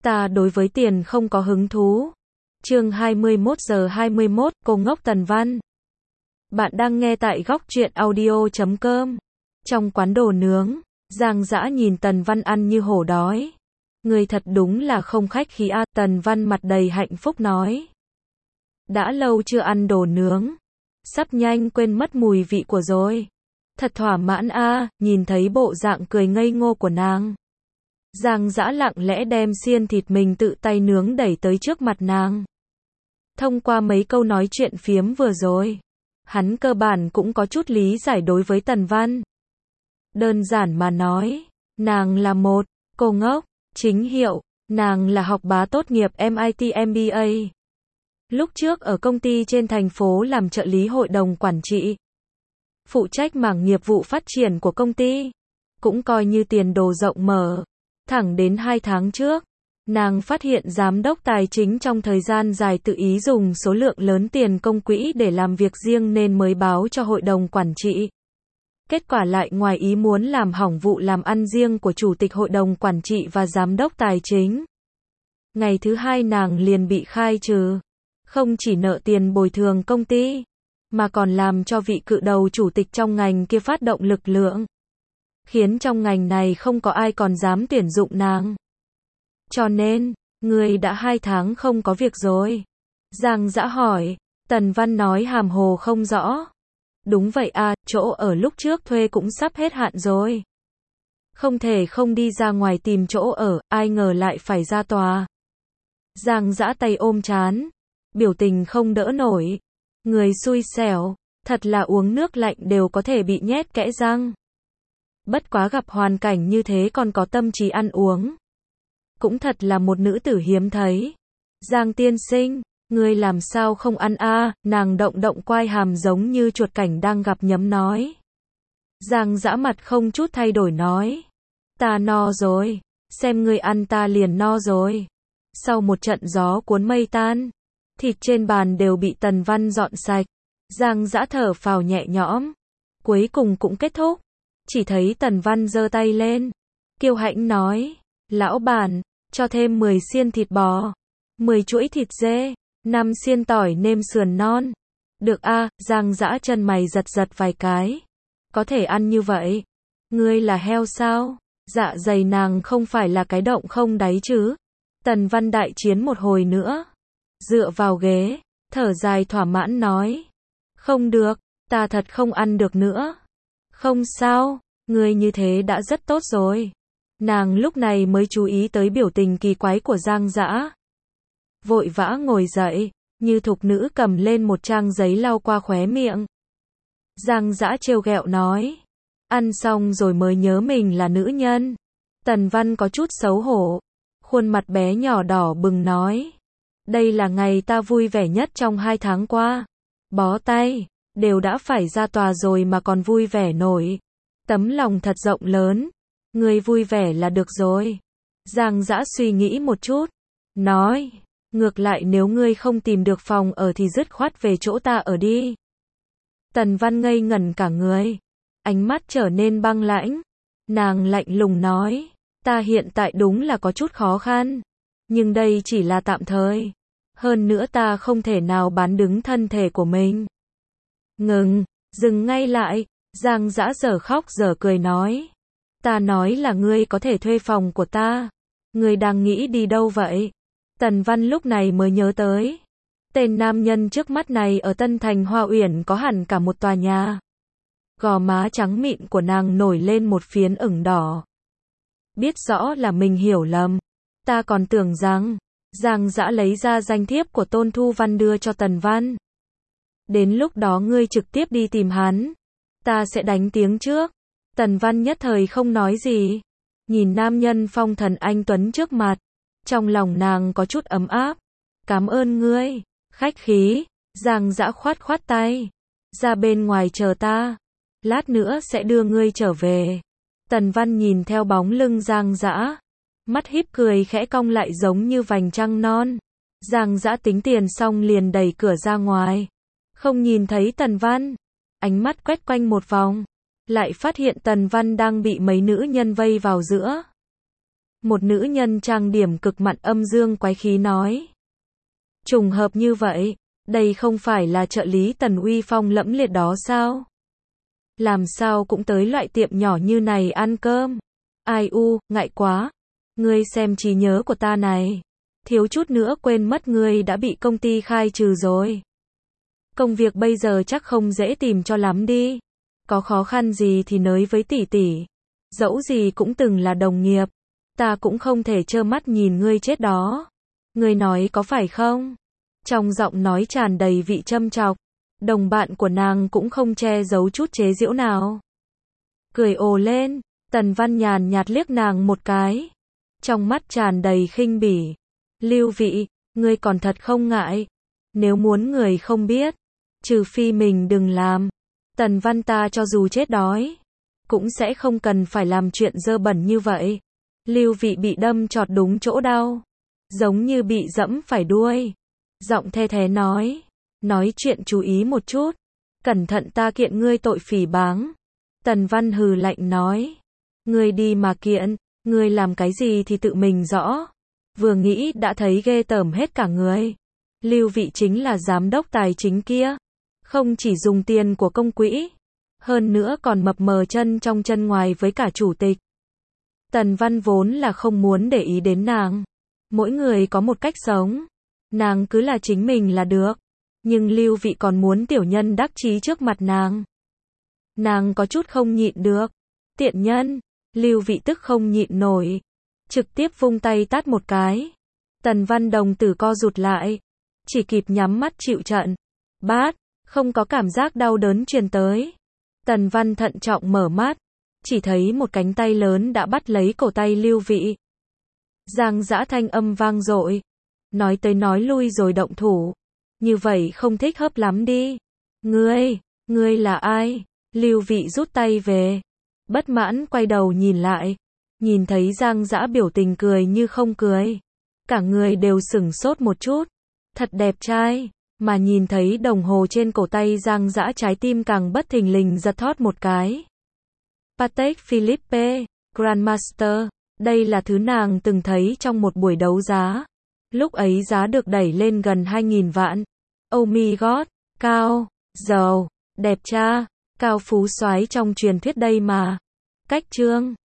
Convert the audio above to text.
Ta đối với tiền không có hứng thú. Chương 21:21, cô ngốc Tần Văn. Bạn đang nghe tại góc truyện audio.com. Trong quán đồ nướng, Giang Dã nhìn Tần Văn ăn như hổ đói. Người thật đúng là không khách khí a, Tần Văn mặt đầy hạnh phúc nói. Đã lâu chưa ăn đồ nướng, sắp nhanh quên mất mùi vị của rồi. Thật thỏa mãn a, nhìn thấy bộ dạng cười ngây ngô của nàng. Giang Dã lặng lẽ đem xiên thịt mình tự tay nướng đẩy tới trước mặt nàng. Thông qua mấy câu nói chuyện phiếm vừa rồi, hắn cơ bản cũng có chút lý giải đối với Tần Văn. Đơn giản mà nói, nàng là một cô ngốc, chính hiệu, nàng là học bá tốt nghiệp MIT MBA. Lúc trước ở công ty trên thành phố làm trợ lý hội đồng quản trị, phụ trách mảng nghiệp vụ phát triển của công ty, cũng coi như tiền đồ rộng mở. Thẳng đến 2 tháng trước, nàng phát hiện giám đốc tài chính trong thời gian dài tự ý dùng số lượng lớn tiền công quỹ để làm việc riêng nên mới báo cho hội đồng quản trị. Kết quả lại ngoài ý muốn làm hỏng vụ làm ăn riêng của chủ tịch hội đồng quản trị và giám đốc tài chính. Ngày thứ 2 nàng liền bị khai trừ. Không chỉ nợ tiền bồi thường công ty, mà còn làm cho vị cự đầu chủ tịch trong ngành kia phát động lực lượng, khiến trong ngành này không có ai còn dám tuyển dụng nàng. Cho nên, người đã 2 tháng không có việc rồi. Giang Dã hỏi. Tần Văn nói hàm hồ không rõ. Đúng vậy à, chỗ ở lúc trước thuê cũng sắp hết hạn rồi. Không thể không đi ra ngoài tìm chỗ ở, ai ngờ lại phải ra tòa. Giang Dã tay ôm trán, biểu tình không đỡ nổi. Người xui xẻo, thật là uống nước lạnh đều có thể bị nhét kẽ răng. Bất quá gặp hoàn cảnh như thế còn có tâm trí ăn uống. Cũng thật là một nữ tử hiếm thấy. Giang tiên sinh, ngươi làm sao không ăn a? Nàng động động quai hàm giống như chuột cảnh đang gặp nhấm nói. Giang Dã mặt không chút thay đổi nói. Ta no rồi, xem ngươi ăn ta liền no rồi. Sau một trận gió cuốn mây tan, thịt trên bàn đều bị Tần Văn dọn sạch. Giang Dã thở phào nhẹ nhõm. Cuối cùng cũng kết thúc. Chỉ thấy Tần Văn giơ tay lên, kiêu hãnh nói, lão bản, cho thêm 10 xiên thịt bò, 10 chuỗi thịt dê, 5 xiên tỏi nêm sườn non. Được a, Giang Dã chân mày giật giật vài cái. Có thể ăn như vậy? Ngươi là heo sao? Dạ dày nàng không phải là cái động không đáy chứ? Tần Văn đại chiến một hồi nữa. Dựa vào ghế, thở dài thỏa mãn nói. Không được, ta thật không ăn được nữa. Không sao, ngươi như thế đã rất tốt rồi. Nàng lúc này mới chú ý tới biểu tình kỳ quái của Giang Dã. Vội vã ngồi dậy, như thục nữ cầm lên một trang giấy lau qua khóe miệng. Giang Dã trêu ghẹo nói. Ăn xong rồi mới nhớ mình là nữ nhân. Tần Văn có chút xấu hổ. Khuôn mặt bé nhỏ đỏ bừng nói. Đây là ngày ta vui vẻ nhất trong 2 tháng qua. Bó tay, đều đã phải ra tòa rồi mà còn vui vẻ nổi. Tấm lòng thật rộng lớn. Ngươi vui vẻ là được rồi. Giang Dã suy nghĩ một chút. Nói. Ngược lại nếu ngươi không tìm được phòng ở thì dứt khoát về chỗ ta ở đi. Tần Văn ngây ngẩn cả người. Ánh mắt trở nên băng lãnh. Nàng lạnh lùng nói. Ta hiện tại đúng là có chút khó khăn. Nhưng đây chỉ là tạm thời. Hơn nữa ta không thể nào bán đứng thân thể của mình. Dừng ngay lại. Giang Dã dở khóc dở cười nói. Ta nói là ngươi có thể thuê phòng của ta. Ngươi đang nghĩ đi đâu vậy? Tần Văn lúc này mới nhớ tới. Tên nam nhân trước mắt này ở Tân Thành Hoa Uyển có hẳn cả một tòa nhà. Gò má trắng mịn của nàng nổi lên một phiến ửng đỏ. Biết rõ là mình hiểu lầm. Ta còn tưởng rằng, Giang Dã lấy ra danh thiếp của Tôn Thu Văn đưa cho Tần Văn. Đến lúc đó ngươi trực tiếp đi tìm hắn. Ta sẽ đánh tiếng trước. Tần Văn nhất thời không nói gì. Nhìn nam nhân phong thần anh tuấn trước mặt. Trong lòng nàng có chút ấm áp. Cảm ơn ngươi. Khách khí. Giang Dã khoát khoát tay. Ra bên ngoài chờ ta. Lát nữa sẽ đưa ngươi trở về. Tần Văn nhìn theo bóng lưng Giang Dã. Mắt híp cười khẽ cong lại giống như vành trăng non. Giang Dã tính tiền xong liền đẩy cửa ra ngoài. Không nhìn thấy Tần Văn. Ánh mắt quét quanh một vòng. Lại phát hiện Tần Văn đang bị mấy nữ nhân vây vào giữa. Một nữ nhân trang điểm cực mặn âm dương quái khí nói. Trùng hợp như vậy, đây không phải là trợ lý Tần uy phong lẫm liệt đó sao? Làm sao cũng tới loại tiệm nhỏ như này ăn cơm? Ai u, ngại quá. Ngươi xem trí nhớ của ta này. Thiếu chút nữa quên mất ngươi đã bị công ty khai trừ rồi. Công việc bây giờ chắc không dễ tìm cho lắm đi. Có khó khăn gì thì nới với tỷ tỷ. Dẫu gì cũng từng là đồng nghiệp. Ta cũng không thể trơ mắt nhìn ngươi chết đó. Ngươi nói có phải không? Trong giọng nói tràn đầy vị châm chọc. Đồng bạn của nàng cũng không che giấu chút chế giễu nào. Cười ồ lên, Tần Văn nhàn nhạt liếc nàng một cái. Trong mắt tràn đầy khinh bỉ. Lưu Vị, ngươi còn thật không ngại. Nếu muốn người không biết, trừ phi mình đừng làm. Tần Văn ta cho dù chết đói, cũng sẽ không cần phải làm chuyện dơ bẩn như vậy. Lưu Vị bị đâm chọt đúng chỗ đau. Giống như bị dẫm phải đuôi. Giọng the thế nói chuyện chú ý một chút. Cẩn thận ta kiện ngươi tội phỉ báng. Tần Văn hừ lạnh nói. Ngươi đi mà kiện, ngươi làm cái gì thì tự mình rõ. Vừa nghĩ đã thấy ghê tởm hết cả người. Lưu Vị chính là giám đốc tài chính kia. Không chỉ dùng tiền của công quỹ, hơn nữa còn mập mờ chân trong chân ngoài với cả chủ tịch. Tần Văn vốn là không muốn để ý đến nàng. Mỗi người có một cách sống. Nàng cứ là chính mình là được. Nhưng Lưu Vị còn muốn tiểu nhân đắc chí trước mặt nàng. Nàng có chút không nhịn được. Tiện nhân. Lưu Vị tức không nhịn nổi. Trực tiếp vung tay tát một cái. Tần Văn đồng tử co rụt lại. Chỉ kịp nhắm mắt chịu trận. Bát. Không có cảm giác đau đớn truyền tới. Tần Văn thận trọng mở mắt. Chỉ thấy một cánh tay lớn đã bắt lấy cổ tay Lưu Vị. Giang giã thanh âm vang dội. Nói tới nói lui rồi động thủ. Như vậy không thích hợp lắm đi. Ngươi là ai? Lưu Vị rút tay về. Bất mãn quay đầu nhìn lại. Nhìn thấy Giang Dã biểu tình cười như không cười. Cả người đều sửng sốt một chút. Thật đẹp trai. Mà nhìn thấy đồng hồ trên cổ tay Giang Dã trái tim càng bất thình lình giật thót một cái. Patek Philippe, Grandmaster. Đây là thứ nàng từng thấy trong một buổi đấu giá. Lúc ấy giá được đẩy lên gần 2.000 vạn. Oh my god, cao, giàu, đẹp cha, cao phú soái trong truyền thuyết đây mà. Cách chương